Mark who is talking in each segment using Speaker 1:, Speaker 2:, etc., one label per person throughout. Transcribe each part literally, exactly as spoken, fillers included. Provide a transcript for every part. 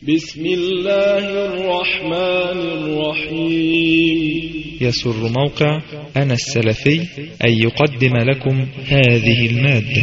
Speaker 1: بسم الله الرحمن الرحيم.
Speaker 2: يسر موقع أنا السلفي أن يقدم لكم هذه المادة.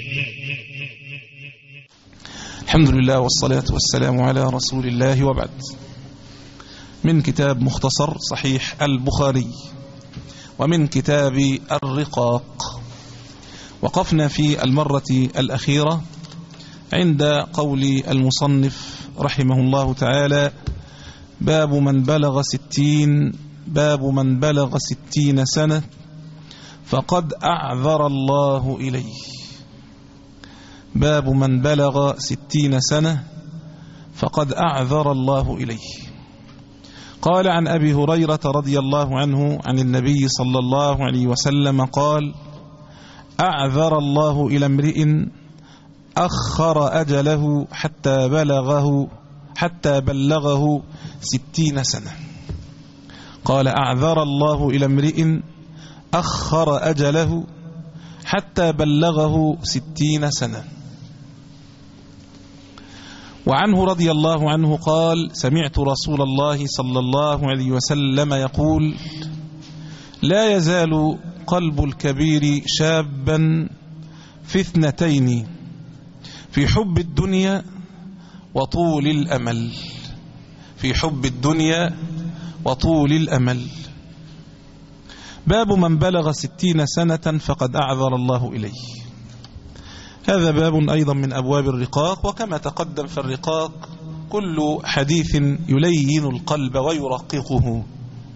Speaker 3: الحمد لله والصلاة والسلام على رسول الله، وبعد. من كتاب مختصر صحيح البخاري ومن كتاب الرقاق. وقفنا في المرة الأخيرة عند قول المصنف رحمه الله تعالى: باب من بلغ ستين باب من بلغ ستين سنة فقد أعذر الله إليه. باب من بلغ ستين سنة فقد أعذر الله إليه. قال عن أبي هريرة رضي الله عنه عن النبي صلى الله عليه وسلم قال: أعذر الله إلى امرئ أخر أجله حتى بلغه حتى بلغه ستين سنة. قال: أعذر الله إلى امرئ أخر أجله حتى بلغه ستين سنة. وعنه رضي الله عنه قال: سمعت رسول الله صلى الله عليه وسلم يقول: لا يزال قلب الكبير شابا في اثنتين، في حب الدنيا وطول الأمل. في حب الدنيا وطول الأمل. باب من بلغ ستين سنة فقد أعذر الله إليه. هذا باب أيضا من أبواب الرقاق، وكما تقدم في الرقاق كل حديث يلين القلب ويرققه.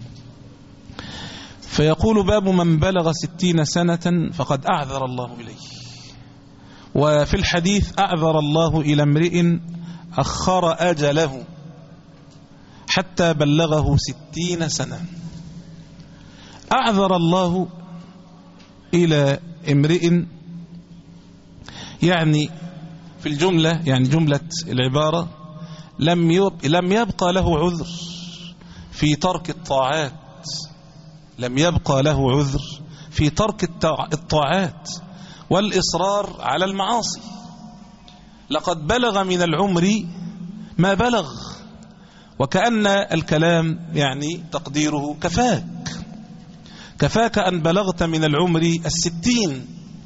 Speaker 3: فيقول: باب من بلغ ستين سنة فقد أعذر الله إليه. وفي الحديث: أعذر الله إلى امرئ أخر أجله حتى بلغه ستين سنة. أعذر الله إلى امرئ، يعني في الجملة، يعني جملة العبارة لم لم يبقى له عذر في ترك الطاعات. لم يبقى له عذر في ترك الطاعات والإصرار على المعاصي. لقد بلغ من العمر ما بلغ، وكأن الكلام يعني تقديره: كفاك كفاك أن بلغت من العمر الستين،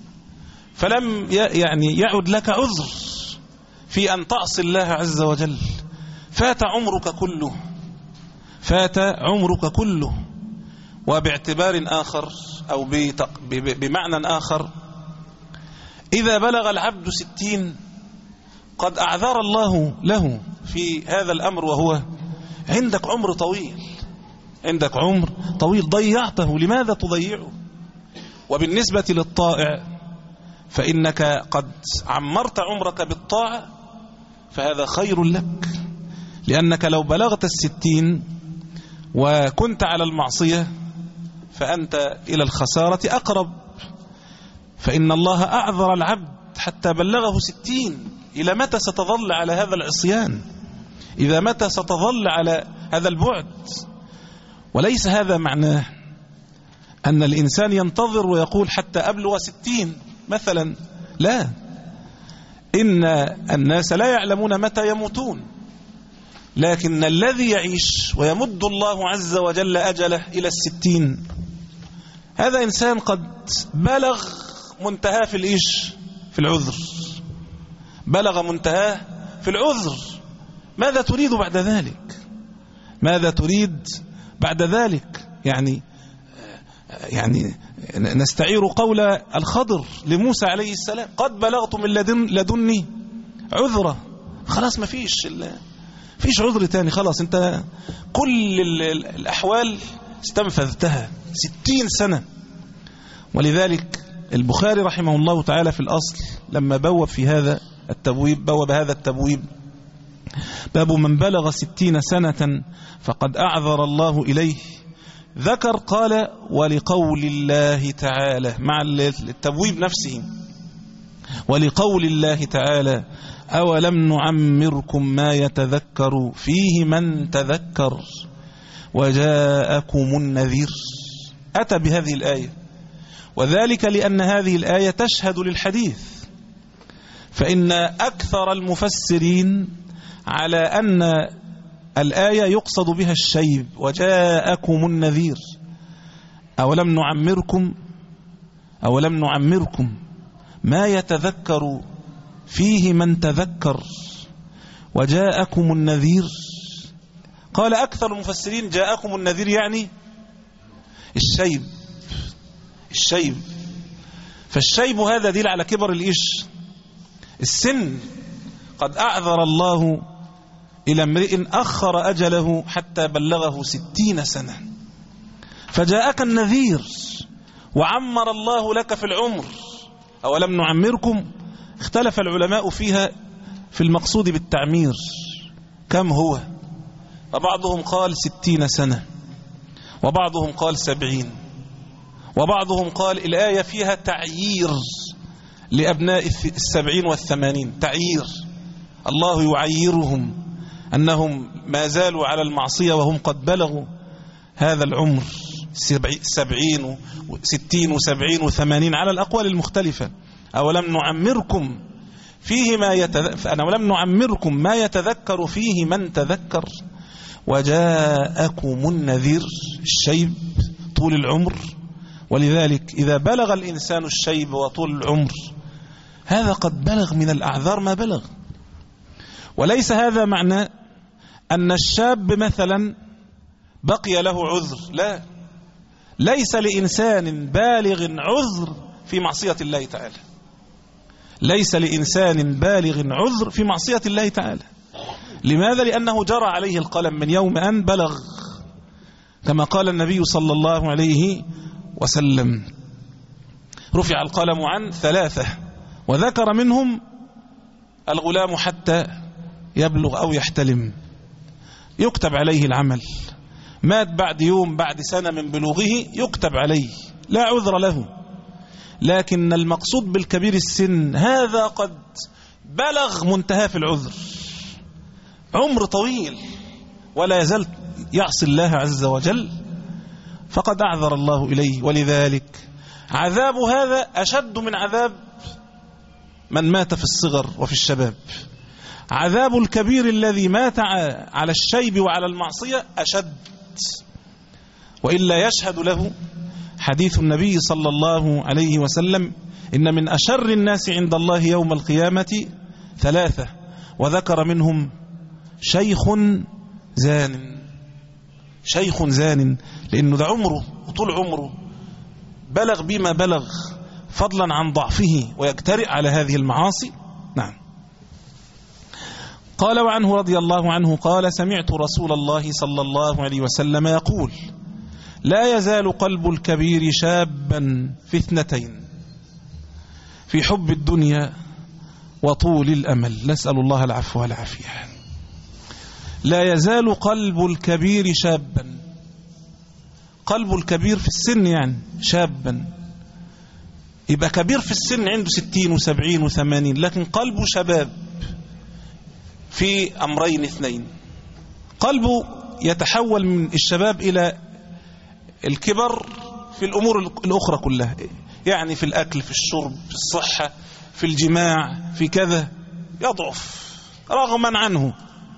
Speaker 3: فلم يعني يعد لك عذر في أن تعصي الله عز وجل. فات عمرك كله فات عمرك كله وباعتبار آخر أو بمعنى آخر، إذا بلغ العبد ستين قد أعذر الله له في هذا الأمر، وهو عندك عمر طويل عندك عمر طويل ضيعته، لماذا تضيعه؟ وبالنسبة للطائع فإنك قد عمرت عمرك بالطاعة، فهذا خير لك، لأنك لو بلغت الستين وكنت على المعصية فأنت إلى الخسارة أقرب. فإن الله أعذر العبد حتى بلغه ستين. إلى متى ستظل على هذا العصيان؟ إذا متى ستظل على هذا البعد؟ وليس هذا معناه أن الإنسان ينتظر ويقول حتى أبلغ ستين مثلا. لا، إن الناس لا يعلمون متى يموتون، لكن الذي يعيش ويمد الله عز وجل أجله إلى الستين هذا إنسان قد بلغ منتهى في الإيش في العذر بلغ منتهى في العذر. ماذا تريد بعد ذلك؟ ماذا تريد بعد ذلك؟ يعني يعني نستعير قول الخضر لموسى عليه السلام: قد بلغت من لدن لدني عذرا. خلاص ما فيش فيش عذر تاني، خلاص انت كل الأحوال استنفذتها. ستين سنة. ولذلك البخاري رحمه الله تعالى في الأصل لما بوب في هذا التبويب بوب هذا التبويب: باب من بلغ ستين سنة فقد أعذر الله إليه. ذكر قال: ولقول الله تعالى، مع التبويب نفسه: ولقول الله تعالى: أولم نعمركم ما يتذكر فيه من تذكر وجاءكم النذير. أتى بهذه الآية، وذلك لأن هذه الآية تشهد للحديث. فإن أكثر المفسرين على أن الآية يقصد بها الشيب. وجاءكم النذير أولم نعمركم أولم نعمركم ما يتذكر فيه من تذكر وجاءكم النذير. قال أكثر المفسرين جاءكم النذير يعني الشيب الشيب فالشيب هذا دليل على كبر الإيش السن. قد أعذر الله إلى امرئ أخر أجله حتى بلغه ستين سنة فجاءك النذير وعمر الله لك في العمر. أولم نعمركم اختلف العلماء فيها في المقصود بالتعمير كم هو، وبعضهم قال ستين سنة وبعضهم قال سبعين وبعضهم قال الآية فيها تعيير لأبناء السبعين والثمانين، تعيير الله يعيرهم أنهم ما زالوا على المعصية وهم قد بلغوا هذا العمر سبعين وستين وسبعين وثمانين على الأقوال المختلفة. أولم نعمركم فيه ما يتذكر أنا ولم نعمركم ما يتذكر فيه من تذكر وجاءكم النذير الشيب طول العمر. ولذلك إذا بلغ الإنسان الشيب وطول العمر هذا قد بلغ من الأعذار ما بلغ. وليس هذا معنى أن الشاب مثلا بقي له عذر، لا، ليس لإنسان بالغ عذر في معصية الله تعالى، ليس لإنسان بالغ عذر في معصية الله تعالى. لماذا؟ لأنه جرى عليه القلم من يوم أن بلغ، كما قال النبي صلى الله عليه وسلم رفع القلم عن ثلاثة وذكر منهم الغلام حتى يبلغ أو يحتلم، يكتب عليه العمل. مات بعد يوم بعد سنة من بلوغه يكتب عليه، لا عذر له. لكن المقصود بالكبير السن هذا قد بلغ منتهى في العذر، عمر طويل ولا يزال يعصي الله عز وجل، فقد أعذر الله إليه. ولذلك عذاب هذا أشد من عذاب من مات في الصغر وفي الشباب. عذاب الكبير الذي مات على الشيب وعلى المعصية أشد، وإلا يشهد له حديث النبي صلى الله عليه وسلم إن من أشر الناس عند الله يوم القيامة ثلاثة، وذكر منهم شيخ زان. شيخ زان لأنه ده عمره وطول عمره بلغ بما بلغ فضلا عن ضعفه ويجترئ على هذه المعاصي. نعم. قال وعنه رضي الله عنه قال سمعت رسول الله صلى الله عليه وسلم يقول لا يزال قلب الكبير شابا في اثنتين، في حب الدنيا وطول الأمل، نسأل الله العفو والعافية. لا يزال قلب الكبير شابا، قلب الكبير في السن يعني شابا، يبقى كبير في السن عنده ستين وسبعين وثمانين، لكن قلبه شباب في أمرين اثنين. قلبه يتحول من الشباب إلى الكبر في الأمور الأخرى كلها، يعني في الأكل، في الشرب، في الصحة، في الجماع، في كذا، يضعف رغما عنه.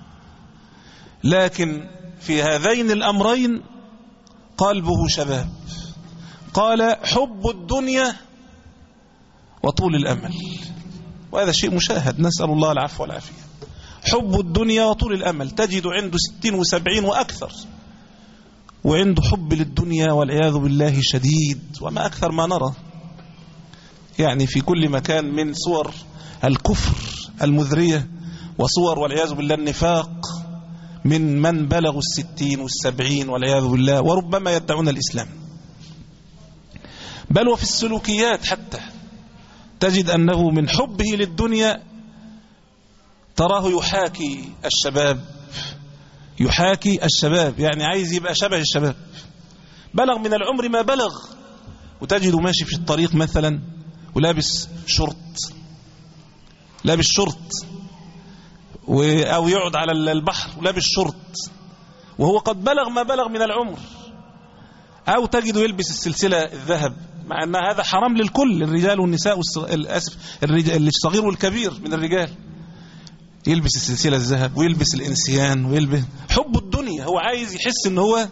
Speaker 3: لكن في هذين الأمرين قلبه شباب. قال حب الدنيا وطول الأمل، وهذا شيء مشاهد، نسأل الله العفو والعافية. حب الدنيا وطول الأمل، تجد عنده ستين وسبعين وأكثر، وعنده حب للدنيا والعياذ بالله شديد، وما أكثر ما نرى يعني في كل مكان من صور الكفر المذرية وصور والعياذ بالله النفاق من من بلغوا الستين والسبعين والعياذ بالله، وربما يدعون الإسلام. بل وفي السلوكيات حتى تجد أنه من حبه للدنيا تراه يحاكي الشباب، يحاكي الشباب، يعني عايز يبقى شبه الشباب، بلغ من العمر ما بلغ، وتجده ماشي في الطريق مثلا ولابس شرط، لابس شرط، أو يقعد على البحر ولابس شرط وهو قد بلغ ما بلغ من العمر. أو تجده يلبس السلسلة الذهب، مع أن هذا حرام للكل، الرجال والنساء، الأسف الصغير والكبير من الرجال، يلبس السلسلة الذهب ويلبس الإنسيان ويلبس حب الدنيا. هو عايز يحس إنه هو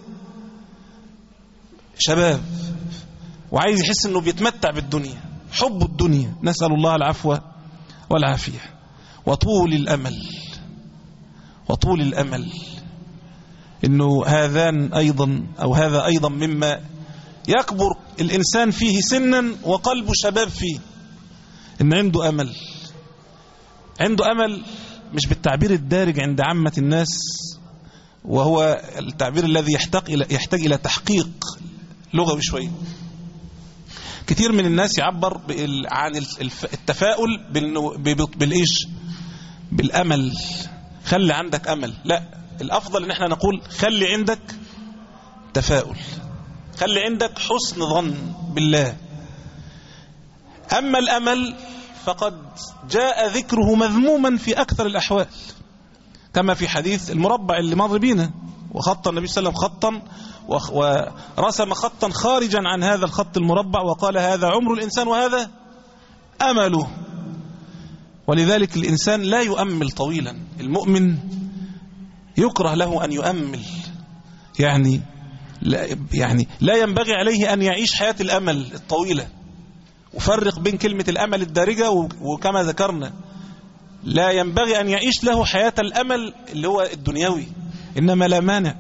Speaker 3: شباب وعايز يحس إنه بيتمتع بالدنيا، حب الدنيا. نسأل الله العفو والعافية. وطول الأمل، وطول الأمل إنه هذان أيضا أو هذا أيضا مما يكبر الإنسان فيه سنا وقلبه شباب فيه، إن عنده أمل. عنده أمل مش بالتعبير الدارج عند عامة الناس، وهو التعبير الذي يحتاج إلى يحتاج إلى تحقيق لغوي شوية. كتير من الناس يعبر عن التفاؤل بالإيش؟ بالأمل. خلي عندك أمل. لا، الأفضل إن احنا نقول خلي عندك تفاؤل، خلي عندك حسن ظن بالله. أما الأمل فقد جاء ذكره مذموما في أكثر الأحوال، كما في حديث المربع اللي مر بينا، وخط النبي صلى الله عليه وسلم خطا ورسم خطا خارجا عن هذا الخط المربع وقال هذا عمر الإنسان وهذا أمله. ولذلك الإنسان لا يؤمل طويلا. المؤمن يكره له أن يؤمل، يعني لا, يعني لا ينبغي عليه أن يعيش حياة الأمل الطويلة. وفرق بين كلمة الأمل الدارجة وكما ذكرنا لا ينبغي أن يعيش له حياة الأمل اللي هو الدنيوي، إنما لا مانع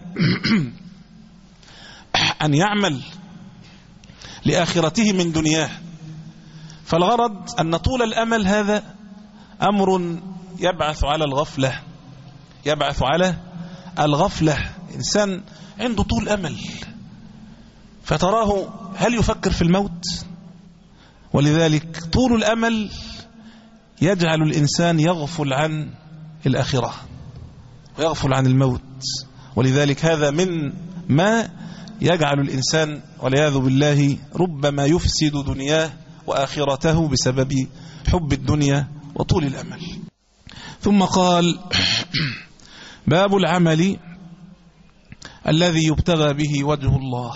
Speaker 3: أن يعمل لآخرته من دنياه. فالغرض أن طول الأمل هذا أمر يبعث على الغفلة، يبعث على الغفلة. إنسان عنده طول أمل فتراه هل يفكر في الموت؟ ولذلك طول الأمل يجعل الإنسان يغفل عن الآخرة ويغفل عن الموت. ولذلك هذا من ما يجعل الإنسان والعياذ بالله ربما يفسد دنياه وآخرته بسبب حب الدنيا وطول الأمل. ثم قال باب العمل الذي يبتغى به وجه الله.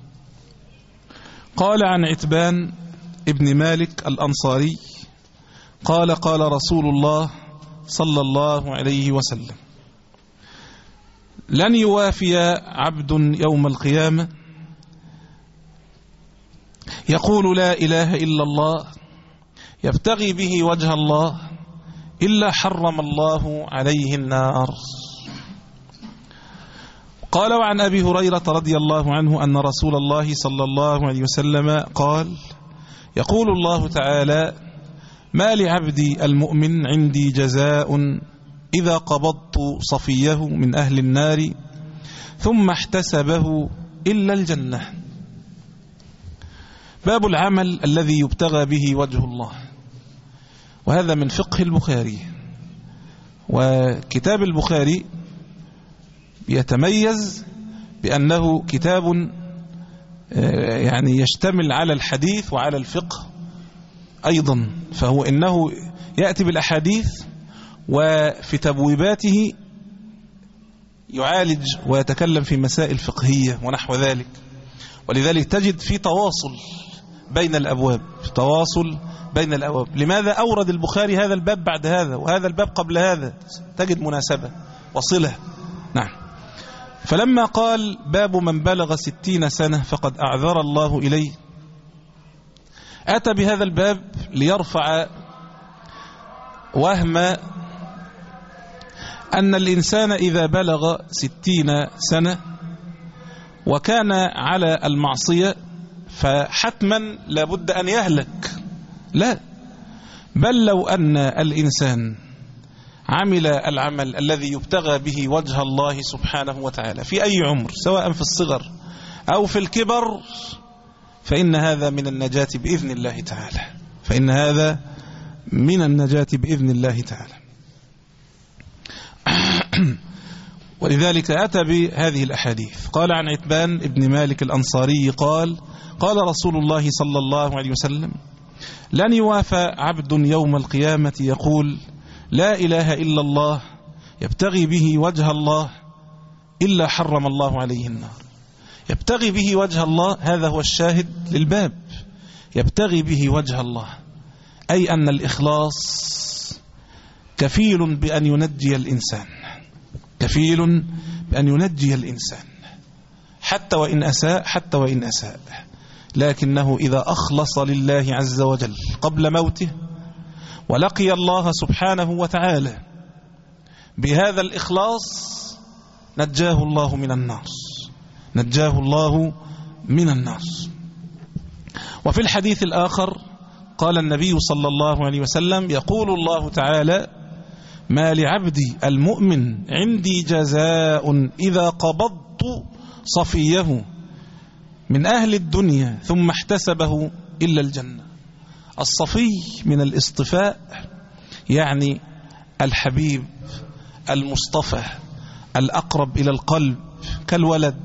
Speaker 3: قال عن عتبان ابن مالك الأنصاري قال قال رسول الله صلى الله عليه وسلم لن يوافي عبد يوم القيامة يقول لا إله إلا الله يبتغي به وجه الله إلا حرم الله عليه النار. قال وعن أبي هريرة رضي الله عنه أن رسول الله صلى الله عليه وسلم قال يقول الله تعالى ما لعبدي المؤمن عندي جزاء إذا قبضت صفيه من أهل النار ثم احتسبه إلا الجنة. باب العمل الذي يبتغى به وجه الله، وهذا من فقه البخاري. وكتاب البخاري يتميز بأنه كتاب يعني يشتمل على الحديث وعلى الفقه أيضا، فهو إنه يأتي بالأحاديث وفي تبويباته يعالج ويتكلم في مسائل فقهية ونحو ذلك. ولذلك تجد في تواصل بين الأبواب، تواصل بين الأبواب. لماذا أورد البخاري هذا الباب بعد هذا وهذا الباب قبل هذا؟ تجد مناسبة وصلة. نعم. فلما قال باب من بلغ ستين سنة فقد أعذر الله إليه، أتى بهذا الباب ليرفع وهم أن الإنسان إذا بلغ ستين سنة وكان على المعصية فحتما لابد أن يهلك. لا، بل لو أن الإنسان عمل العمل الذي يبتغى به وجه الله سبحانه وتعالى في أي عمر سواء في الصغر أو في الكبر فإن هذا من النجاة بإذن الله تعالى، فإن هذا من النجاة بإذن الله تعالى. ولذلك أتى بهذه الأحاديث. قال عن عتبان ابن مالك الأنصاري قال قال رسول الله صلى الله عليه وسلم لن يوافى عبد يوم القيامة يقول لا إله إلا الله يبتغي به وجه الله إلا حرم الله عليه النار. يبتغي به وجه الله، هذا هو الشاهد للباب. يبتغي به وجه الله أي أن الإخلاص كفيل بأن ينجي الإنسان، كفيل بأن ينجي الإنسان حتى وإن أساء، حتى وإن أساء، لكنه إذا أخلص لله عز وجل قبل موته ولقي الله سبحانه وتعالى بهذا الإخلاص نجاه الله من النار، نجاه الله من النار. وفي الحديث الآخر قال النبي صلى الله عليه وسلم: يقول الله تعالى: ما لعبدي المؤمن عندي جزاء إذا قبضت صفيه من أهل الدنيا ثم احتسبه إلا الجنة. الصفي من الاصطفاء، يعني الحبيب المصطفى الأقرب إلى القلب كالولد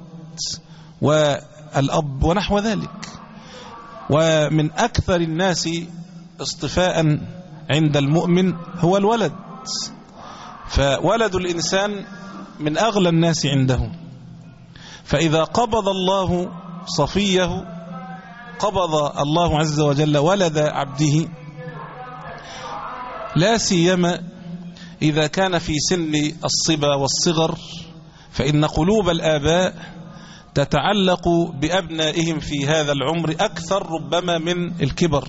Speaker 3: والأب ونحو ذلك. ومن أكثر الناس اصطفاء عند المؤمن هو الولد، فولد الإنسان من أغلى الناس عنده. فإذا قبض الله صفيه قبض الله عز وجل ولد عبده، لا سيما إذا كان في سن الصبا والصغر، فإن قلوب الآباء تتعلق بأبنائهم في هذا العمر أكثر ربما من الكبر.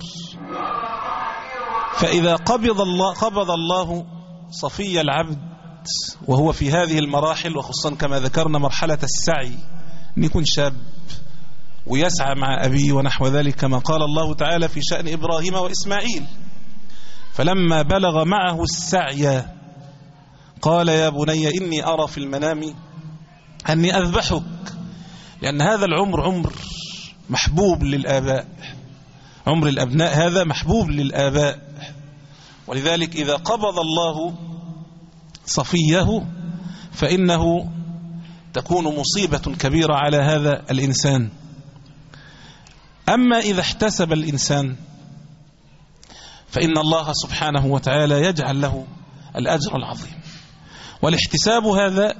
Speaker 3: فإذا قبض الله, قبض الله صفي العبد وهو في هذه المراحل، وخصوصا كما ذكرنا مرحلة السعي، أن يكون شاب ويسعى مع أبيه ونحو ذلك، كما قال الله تعالى في شأن إبراهيم وإسماعيل: فلما بلغ معه السعي قال يا بني إني أرى في المنام أني أذبحك. لأن هذا العمر عمر محبوب للآباء، عمر الأبناء هذا محبوب للآباء، ولذلك إذا قبض الله صفيه فإنه تكون مصيبة كبيرة على هذا الإنسان. أما إذا احتسب الإنسان فإن الله سبحانه وتعالى يجعل له الأجر العظيم. والاحتساب هذا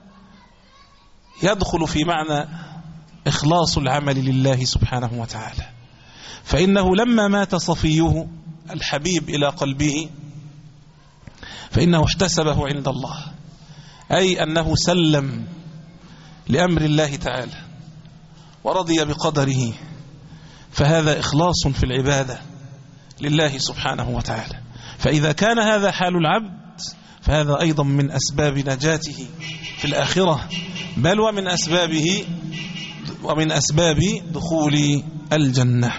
Speaker 3: يدخل في معنى إخلاص العمل لله سبحانه وتعالى، فإنه لما مات صفيه الحبيب إلى قلبه فإنه احتسبه عند الله، أي أنه سلم لأمر الله تعالى ورضي بقدره، فهذا إخلاص في العبادة لله سبحانه وتعالى. فإذا كان هذا حال العبد فهذا أيضا من أسباب نجاته في الآخرة، بل ومن أسبابه ومن أسباب دخول الجنة.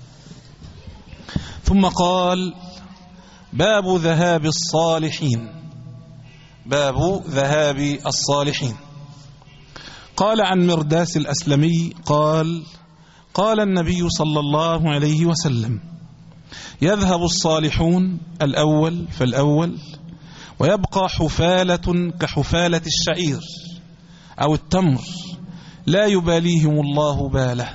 Speaker 3: ثم قال: باب ذهاب الصالحين، باب ذهاب الصالحين. قال عن مرداس الأسلمي قال: قال النبي صلى الله عليه وسلم: يذهب الصالحون الأول فالأول، ويبقى حفالة كحفالة الشعير أو التمر لا يباليهم الله باله.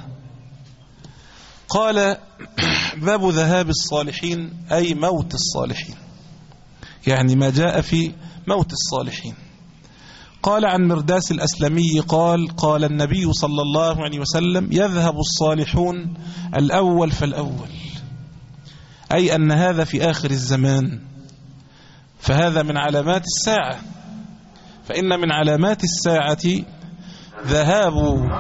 Speaker 3: قال: باب ذهاب الصالحين أي موت الصالحين، يعني ما جاء في موت الصالحين. قال عن مرداس الأسلمي قال: قال النبي صلى الله عليه وسلم: يذهب الصالحون الأول فالأول، أي أن هذا في آخر الزمان، فهذا من علامات الساعة، فإن من علامات الساعة ذهاب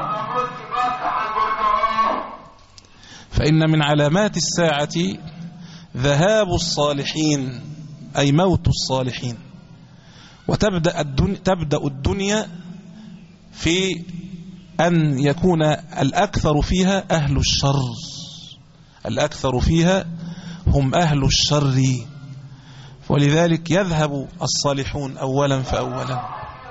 Speaker 3: فإن من علامات الساعة ذهاب الصالحين، أي موت الصالحين. وتبدأ الدنيا, تبدأ الدنيا في أن يكون الأكثر فيها أهل الشر، الأكثر فيها هم أهل الشر، ولذلك يذهب الصالحون أولا فأولا.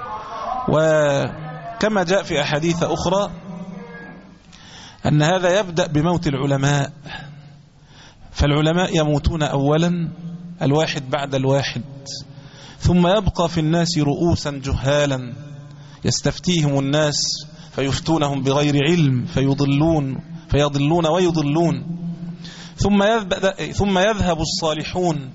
Speaker 3: وكما جاء في أحاديث أخرى أن هذا يبدأ بموت العلماء، فالعلماء يموتون أولا الواحد بعد الواحد، ثم يبقى في الناس رؤوسا جهالا يستفتيهم الناس فيفتونهم بغير علم فيضلون فيضلون ويضلون، ثم ثم يذهب الصالحون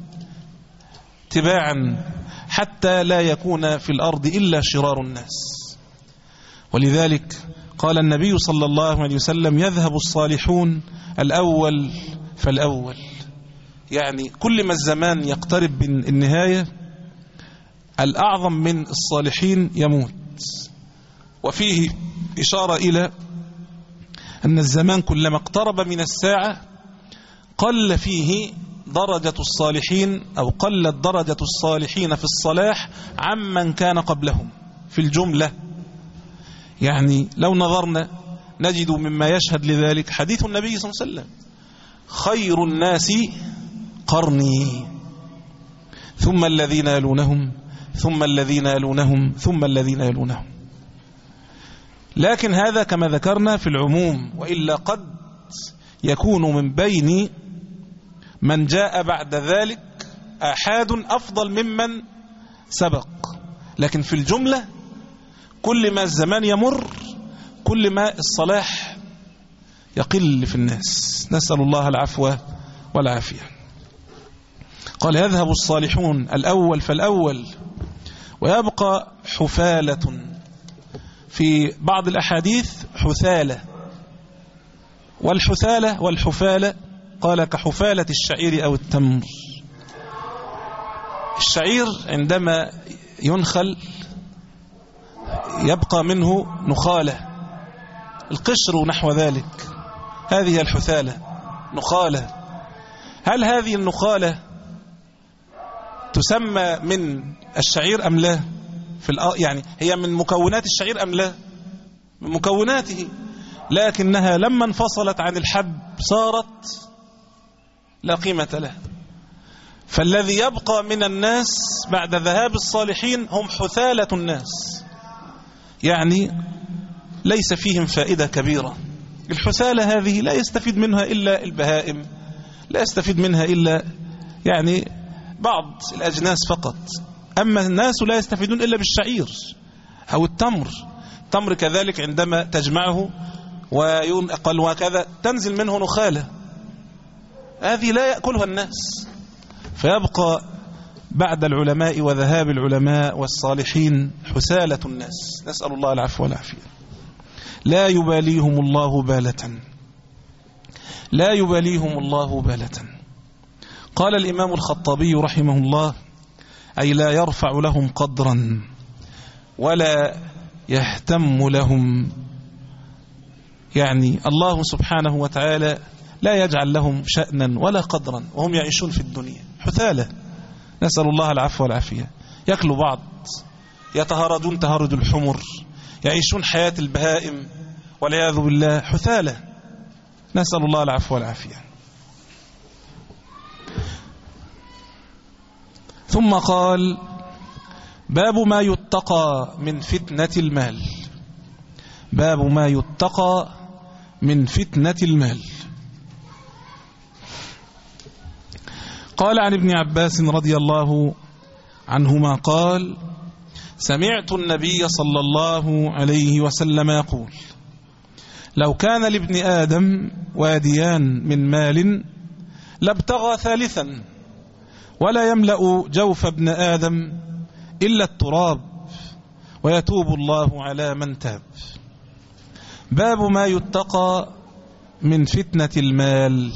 Speaker 3: تباعا حتى لا يكون في الأرض إلا شرار الناس. ولذلك قال النبي صلى الله عليه وسلم: يذهب الصالحون الأول فالأول، يعني كل ما الزمان يقترب من النهاية الأعظم من الصالحين يموت. وفيه إشارة إلى أن الزمان كلما اقترب من الساعة قل فيه درجة الصالحين أو قلت درجة الصالحين في الصلاح عمن كان قبلهم في الجملة. يعني لو نظرنا نجد مما يشهد لذلك حديث النبي صلى الله عليه وسلم: خير الناس قرني ثم الذين يلونهم ثم الذين يلونهم ثم الذين يلونهم. لكن هذا كما ذكرنا في العموم، وإلا قد يكون من بين من جاء بعد ذلك آحاد أفضل ممن سبق. لكن في الجملة كل ما الزمان يمر كل ما الصلاح يقل في الناس، نسأل الله العفو والعافية. قال: يذهب الصالحون الأول فالأول ويبقى حفالة، في بعض الأحاديث حثالة، والحثالة والحفالة قال كحفالة الشعير أو التمر. الشعير عندما ينخل يبقى منه نخالة، القشر نحو ذلك، هذه الحثالة نخالة. هل هذه النخالة تسمى من الشعير أم لا؟ في يعني هي من مكونات الشعير أم لا؟ من مكوناته، لكنها لما انفصلت عن الحب صارت لا قيمة لها. فالذي يبقى من الناس بعد ذهاب الصالحين هم حثالة الناس، يعني ليس فيهم فائدة كبيرة. الحثالة هذه لا يستفيد منها إلا البهائم، لا يستفيد منها إلا يعني بعض الأجناس فقط. أما الناس لا يستفيدون إلا بالشعير أو التمر. التمر كذلك عندما تجمعه وينقل وكذا تنزل منه نخالة، هذه لا يأكلها الناس. فيبقى بعد العلماء وذهاب العلماء والصالحين حثالة الناس، نسأل الله العفو والعافية. لا يباليهم الله بالة، لا يباليهم الله بالة. قال الإمام الخطابي رحمه الله: أي لا يرفع لهم قدرا ولا يهتم لهم، يعني الله سبحانه وتعالى لا يجعل لهم شأنا ولا قدرا وهم يعيشون في الدنيا حثالة، نسأل الله العفو والعافية. يأكلوا بعض، يتهارجون تهارج الحمر، يعيشون حياة البهائم والعياذ بالله، حثالة، نسأل الله العفو والعافية. ثم قال: باب ما يتقى من فتنة المال. باب ما يتقى من فتنة المال. قال عن ابن عباس رضي الله عنهما قال: سمعت النبي صلى الله عليه وسلم يقول: لو كان لابن آدم واديان من مال لابتغى ثالثا ولا يملأ جوف ابن آدم إلا التراب ويتوب الله على من تاب. باب ما يتقى من فتنة المال،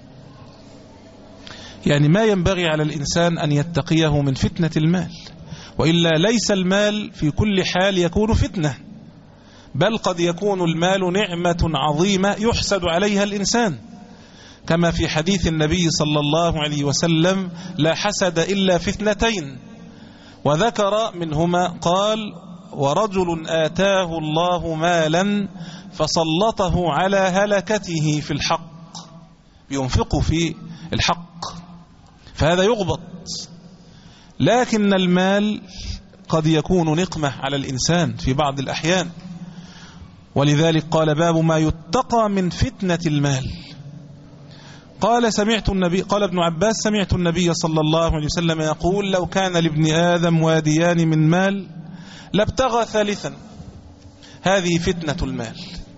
Speaker 3: يعني ما ينبغي على الإنسان أن يتقيه من فتنة المال، وإلا ليس المال في كل حال يكون فتنة، بل قد يكون المال نعمة عظيمة يحسد عليها الإنسان، كما في حديث النبي صلى الله عليه وسلم: لا حسد إلا في اثنتين، وذكر منهما قال: ورجل آتاه الله مالا فسلطه على هلكته في الحق، ينفق في الحق، فهذا يغبط. لكن المال قد يكون نقمة على الإنسان في بعض الأحيان، ولذلك قال: باب ما يتقى من فتنة المال. قال سمعت النبي قال ابن عباس: سمعت النبي صلى الله عليه وسلم يقول: لو كان لابن آدم واديان من مال لابتغى ثالثا. هذه فتنة المال،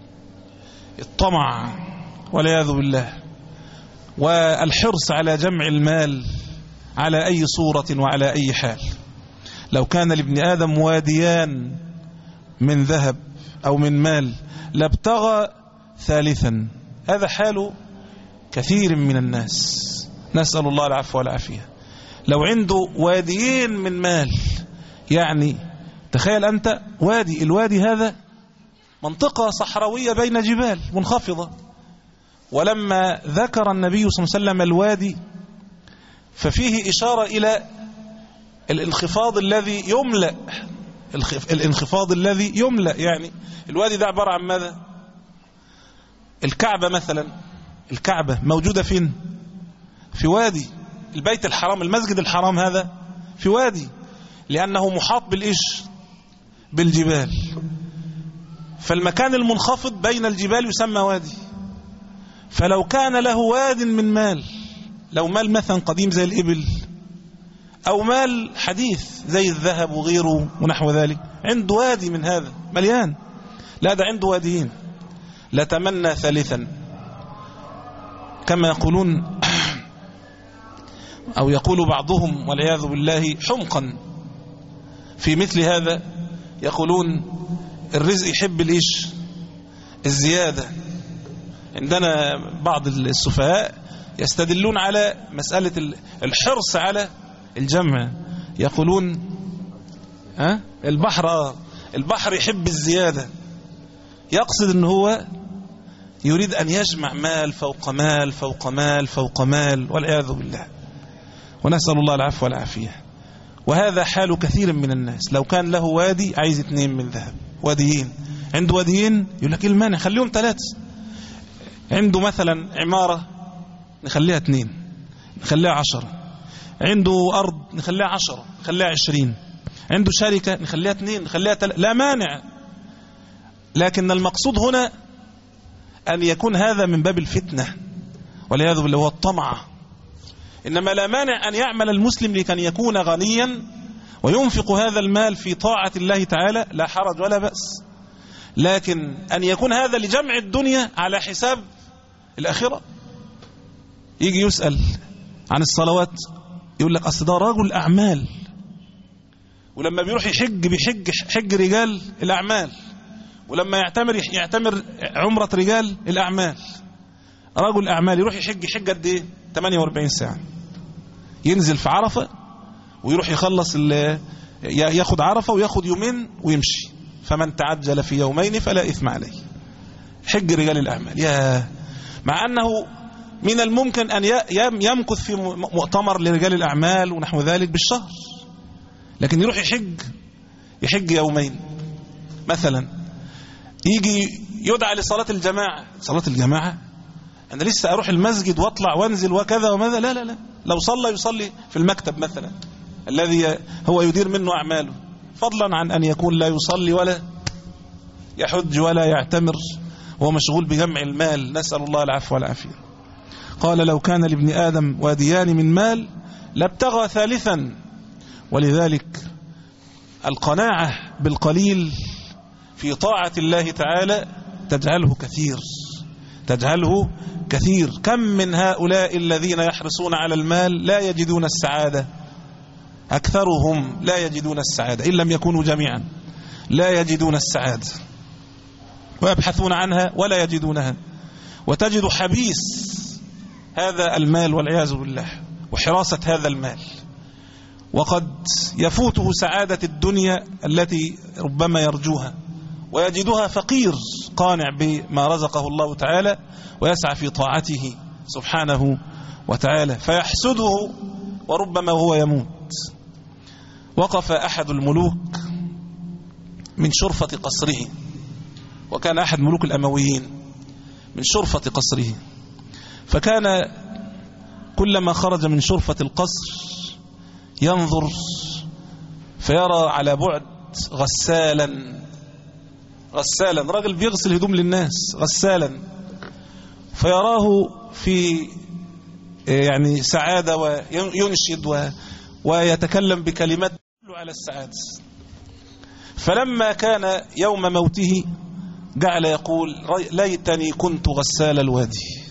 Speaker 3: الطمع والعياذ بالله، والحرص على جمع المال على أي صورة وعلى أي حال. لو كان لابن آدم واديان من ذهب أو من مال لابتغى ثالثا. هذا حال كثير من الناس، نسأل الله العفو والعافية. لو عنده واديين من مال يعني تخيل أنت وادي، الوادي هذا منطقة صحراوية بين جبال منخفضة، ولما ذكر النبي صلى الله عليه وسلم الوادي ففيه إشارة إلى الانخفاض الذي يملأ، الانخفاض الذي يملأ. يعني الوادي ده عبارة عن ماذا؟ الكعبة مثلا، الكعبة موجودة فين؟ في وادي. البيت الحرام، المسجد الحرام هذا في وادي، لأنه محاط بالإيش؟ بالجبال. فالمكان المنخفض بين الجبال يسمى وادي. فلو كان له واد من مال، لو مال مثلا قديم زي الإبل، أو مال حديث زي الذهب وغيره ونحو ذلك، عنده وادي من هذا مليان، لا ده عنده واديين، لتمنى ثالثا كما يقولون، أو يقول بعضهم والعياذ بالله حمقا في مثل هذا، يقولون الرزق يحب الإيش؟ الزيادة. عندنا بعض السفهاء يستدلون على مسألة الحرص على الجمع، يقولون ها البحر آه البحر يحب الزيادة، يقصد أنه هو يريد أن يجمع مال فوق مال فوق مال فوق مال والعياذ بالله، ونسأل الله العفو والعافية. وهذا حال كثير من الناس، لو كان له وادي عايز اثنين من ذهب، واديين، عنده واديين يقول لك المانع خليهم ثلاثة. عنده مثلا عمارة نخليها اثنين، نخليها عشرة. عنده أرض نخليها عشرة، نخليها عشرين. عنده شركة نخليها اثنين، نخليها تل... لا مانع. لكن المقصود هنا أن يكون هذا من باب الفتنة والعياذ بالله، هو الطمع. إنما لا مانع أن يعمل المسلم لكي يكون غنيا وينفق هذا المال في طاعة الله تعالى، لا حرج ولا بأس. لكن أن يكون هذا لجمع الدنيا على حساب الآخرة. يجي يسأل عن الصلوات يقول لك أصل ده رجل أعمال، ولما بيروح يحج بيحج حج رجال الأعمال، ولما يعتمر يعتمر عمرة رجال الأعمال. رجل أعمال يروح يحج حج قد إيه؟ ثمانية وأربعين ساعة، ينزل في عرفة ويروح يخلص ياخد عرفة وياخد يومين ويمشي، فمن تعجل في يومين فلا إثم عليه. حج رجال الأعمال. يا مع أنه من الممكن أن يمكث في مؤتمر لرجال الأعمال ونحو ذلك بالشهر، لكن يروح يحج يحج يومين مثلا، يجي يدعى لصلاة الجماعة. صلاة الجماعة أنا لسه أروح المسجد وأطلع وأنزل وكذا وماذا؟ لا لا لا، لو صلى يصلي في المكتب مثلا الذي هو يدير منه أعماله، فضلا عن أن يكون لا يصلي ولا يحج ولا يعتمر وهو مشغول بجمع المال، نسأل الله العفو والعافية. قال لو كان لابن آدم واديان من مال لابتغى ثالثا. ولذلك القناعة بالقليل في طاعة الله تعالى تجعله كثير، تجعله كثير. كم من هؤلاء الذين يحرصون على المال لا يجدون السعادة، أكثرهم لا يجدون السعادة، إن لم يكونوا جميعا لا يجدون السعادة، ويبحثون عنها ولا يجدونها. وتجد حبيس هذا المال والعياذ بالله وحراسة هذا المال، وقد يفوته سعادة الدنيا التي ربما يرجوها، ويجدها فقير قانع بما رزقه الله تعالى ويسعى في طاعته سبحانه وتعالى، فيحسده وربما وهو يموت. وقف أحد الملوك من شرفة قصره، وكان أحد ملوك الأمويين من شرفة قصره، فكان كلما خرج من شرفة القصر ينظر فيرى على بعد غسالا، غسالا رجل بيغسل هدوم للناس، غسالا، فيراه في يعني سعادة وينشد ويتكلم بكلمات على السعادة. فلما كان يوم موته جعل يقول ليتني كنت غسال الوادي،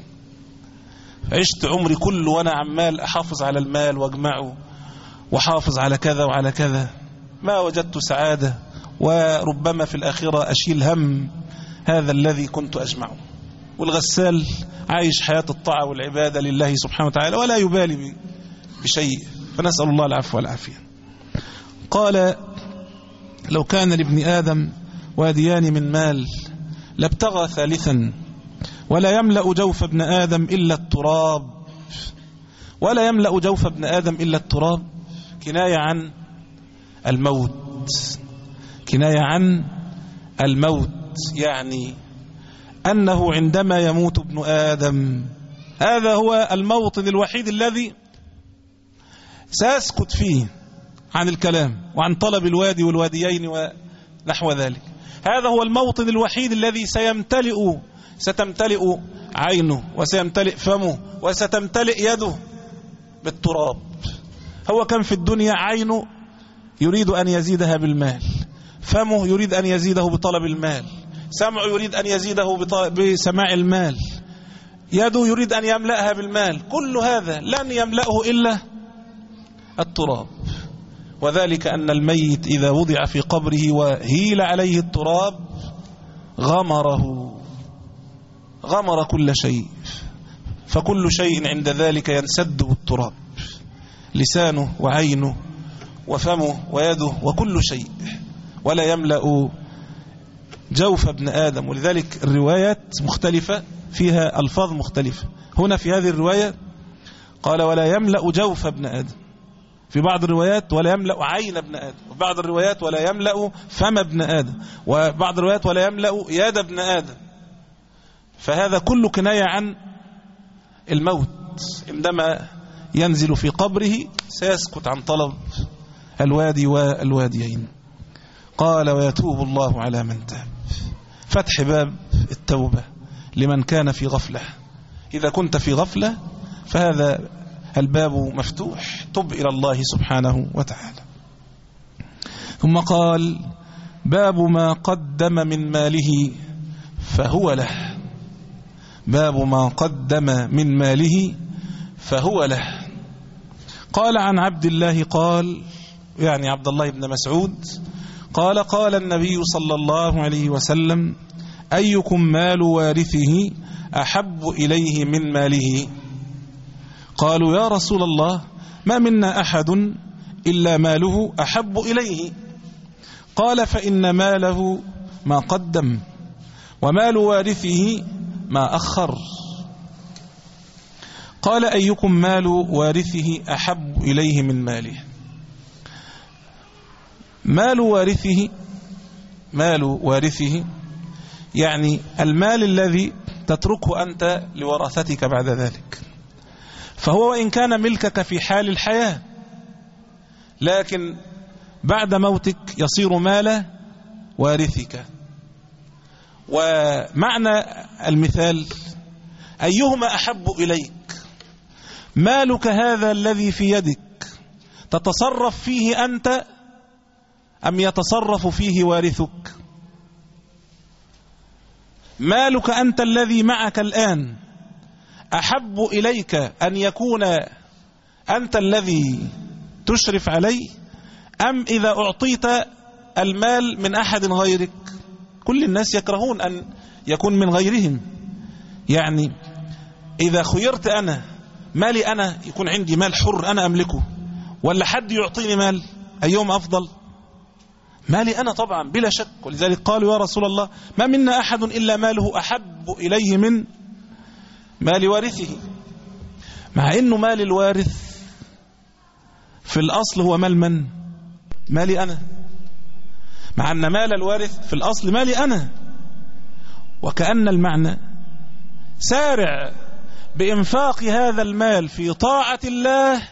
Speaker 3: عشت عمري كله وأنا عمال أحافظ على المال واجمعه وحافظ على كذا وعلى كذا، ما وجدت سعادة، وربما في الآخرة أشيل هم هذا الذي كنت أجمعه. والغسال عايش حياة الطاعة والعبادة لله سبحانه وتعالى ولا يبالي بشيء، فنسأل الله العفو والعافية. قال لو كان لابن آدم واديان من مال لابتغى ثالثا ولا يملأ جوف ابن آدم إلا التراب ولا يملأ جوف ابن آدم إلا التراب كناية عن الموت كناية عن الموت يعني أنه عندما يموت ابن آدم هذا هو الموطن الوحيد الذي سيسكت فيه عن الكلام وعن طلب الوادي والواديين ونحو ذلك. هذا هو الموطن الوحيد الذي سيمتلئ ستمتلئ عينه وسيمتلئ فمه وستمتلئ يده بالتراب. هو كان في الدنيا عينه يريد أن يزيدها بالمال، فمه يريد أن يزيده بطلب المال، سمعه يريد أن يزيده بسماع المال، يده يريد أن يملأها بالمال، كل هذا لن يملأه إلا التراب. وذلك أن الميت إذا وضع في قبره وهيل عليه التراب غمره غمر كل شيء، فكل شيء عند ذلك ينسد بالتراب، لسانه وعينه وفمه ويده وكل شيء، ولا يملأ جوف ابن آدم. ولذلك الروايات مختلفة فيها ألفاظ مختلفة. هنا في هذه الرواية قال ولا يملأ جوف ابن آدم، في بعض الروايات ولا يملأ عين ابن آدم، وبعض الروايات ولا يملأ فم ابن آدم، وبعض الروايات ولا يملأ يد ابن آدم. فهذا كله كناية عن الموت، عندما ينزل في قبره سيسكت عن طلب الوادي والواديين. قال ويتوب الله على من تاب، فتح باب التوبة لمن كان في غفلة. إذا كنت في غفلة فهذا الباب مفتوح، تب إلى الله سبحانه وتعالى. ثم قال باب ما قدم من ماله فهو له، باب ما قدم من ماله فهو له. قال عن عبد الله قال، يعني عبد الله بن مسعود قال قال النبي صلى الله عليه وسلم أيكم مال وارثه أحب إليه من ماله؟ قالوا يا رسول الله ما منا أحد إلا ماله أحب إليه. قال فإن ماله ما قدم ومال وارثه ما أخر. قال أيكم مال وارثه أحب إليه من ماله؟ مال وارثه مال وارثه يعني المال الذي تتركه أنت لورثتك بعد ذلك، فهو وإن كان ملكك في حال الحياة لكن بعد موتك يصير مال وارثك. ومعنى المثال أيهما أحب إليك، مالك هذا الذي في يدك تتصرف فيه أنت أم يتصرف فيه وارثك؟ مالك أنت الذي معك الآن أحب إليك أن يكون أنت الذي تشرف عليه أم إذا أعطيت المال من أحد غيرك؟ كل الناس يكرهون أن يكون من غيرهم. يعني إذا خيرت أنا مالي أنا يكون عندي مال حر أنا أملكه ولا حد يعطيني مال، أيهم أفضل؟ مالي أنا طبعا بلا شك. ولذلك قالوا يا رسول الله ما منا أحد إلا ماله أحب إليه من مال وارثه، مع أنه مال الوارث في الأصل هو مال من؟ مالي أنا، مع أن مال الوارث في الأصل مالي أنا. وكأن المعنى سارع بإنفاق هذا المال في طاعة الله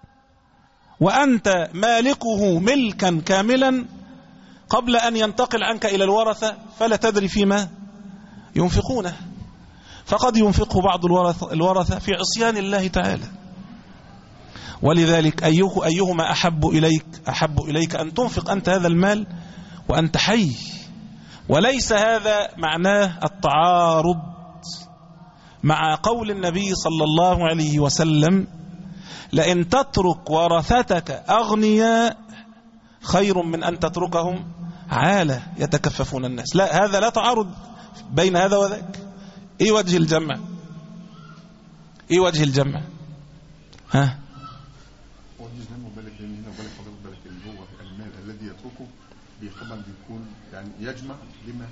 Speaker 3: وأنت مالكه ملكا كاملا قبل أن ينتقل عنك إلى الورثة، فلا تدري فيما ينفقونه، فقد ينفقه بعض الورثة في عصيان الله تعالى. ولذلك أيه أيهما أحب إليك؟ أحب إليك أن تنفق أنت هذا المال وأنت حي. وليس هذا معناه التعارض مع قول النبي صلى الله عليه وسلم لئن تترك ورثتك أغنياء خير من أن تتركهم عالة يتكففون الناس. لا، هذا لا تعارض بين هذا وذاك. ايه وجه الجمع؟ ايه وجه الجمع؟ ها؟
Speaker 4: وجه الجمع بالك هنا بالك حضرتك بالك اللي هو المال الذي يتركه طبعا بيكون يعني يجمع لما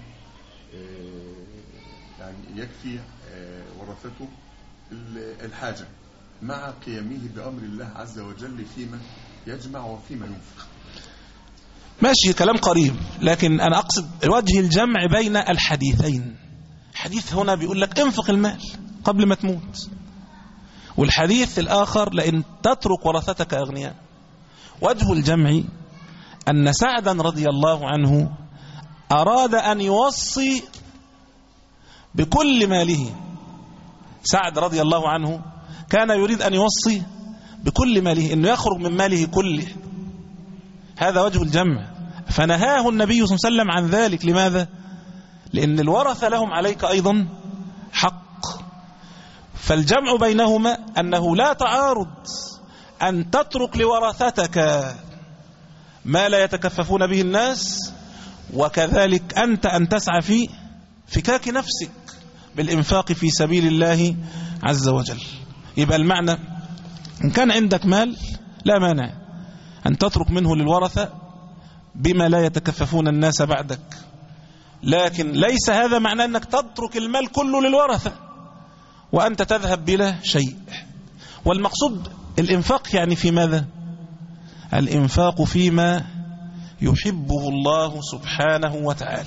Speaker 4: يعني يكفي ورثته الحاجة مع قيامه بأمر الله عز وجل فيما يجمع وفيما ينفق.
Speaker 3: ماشي، كلام قريب، لكن أنا أقصد وجه الجمع بين الحديثين. حديث هنا بيقول لك انفق المال قبل ما تموت، والحديث الآخر لأن تترك ورثتك أغنياء. وجه الجمع أن سعدا رضي الله عنه أراد أن يوصي بكل ماله. سعد رضي الله عنه كان يريد أن يوصي بكل ماله، أنه يخرج من ماله كله. هذا وجه الجمع، فنهاه النبي صلى الله عليه وسلم عن ذلك. لماذا؟ لأن الورثة لهم عليك أيضا حق. فالجمع بينهما أنه لا تعارض أن تترك لورثتك ما لا يتكففون به الناس، وكذلك أنت أن تسعى في فكاك نفسك بالإنفاق في سبيل الله عز وجل. يبقى المعنى إن كان عندك مال لا مانع أن تترك منه للورثة بما لا يتكففون الناس بعدك، لكن ليس هذا معنى أنك تترك المال كله للورثة وأنت تذهب بلا شيء. والمقصود الإنفاق يعني في ماذا؟ الإنفاق فيما يحبه الله سبحانه وتعالى.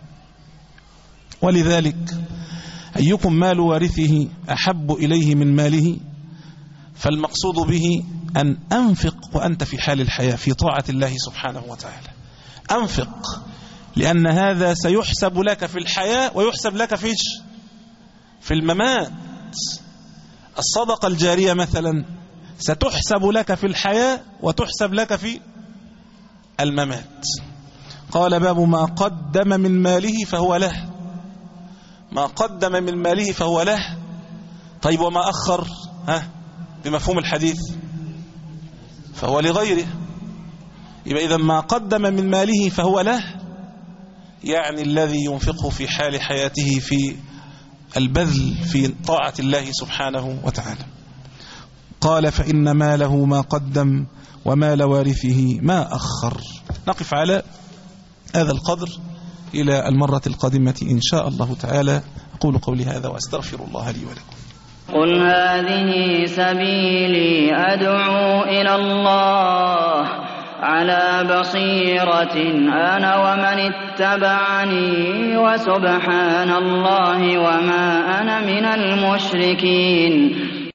Speaker 3: ولذلك أيكم مال وارثه أحب إليه من ماله، فالمقصود به أن أنفق وأنت في حال الحياة في طاعة الله سبحانه وتعالى. أنفق لأن هذا سيحسب لك في الحياة ويحسب لك فيش في الممات. الصدقة الجارية مثلا ستحسب لك في الحياة وتحسب لك في الممات. قال باب ما قدم من ماله فهو له. ما قدم من ماله فهو له. طيب وما أخر ها بمفهوم الحديث فهو لغيره. يبقى إذا ما قدم من ماله فهو له يعني الذي ينفقه في حال حياته في البذل في طاعة الله سبحانه وتعالى. قال فإن ماله ما قدم ومال وارثه ما أخر. نقف على هذا القدر إلى المرة القادمة إن شاء الله تعالى. أقول قولي هذا وأستغفر الله لي ولكم.
Speaker 5: قل هذه سبيلي أدعو إلى الله على بصيرة أنا ومن اتبعني وسبحان الله وما أنا من المشركين.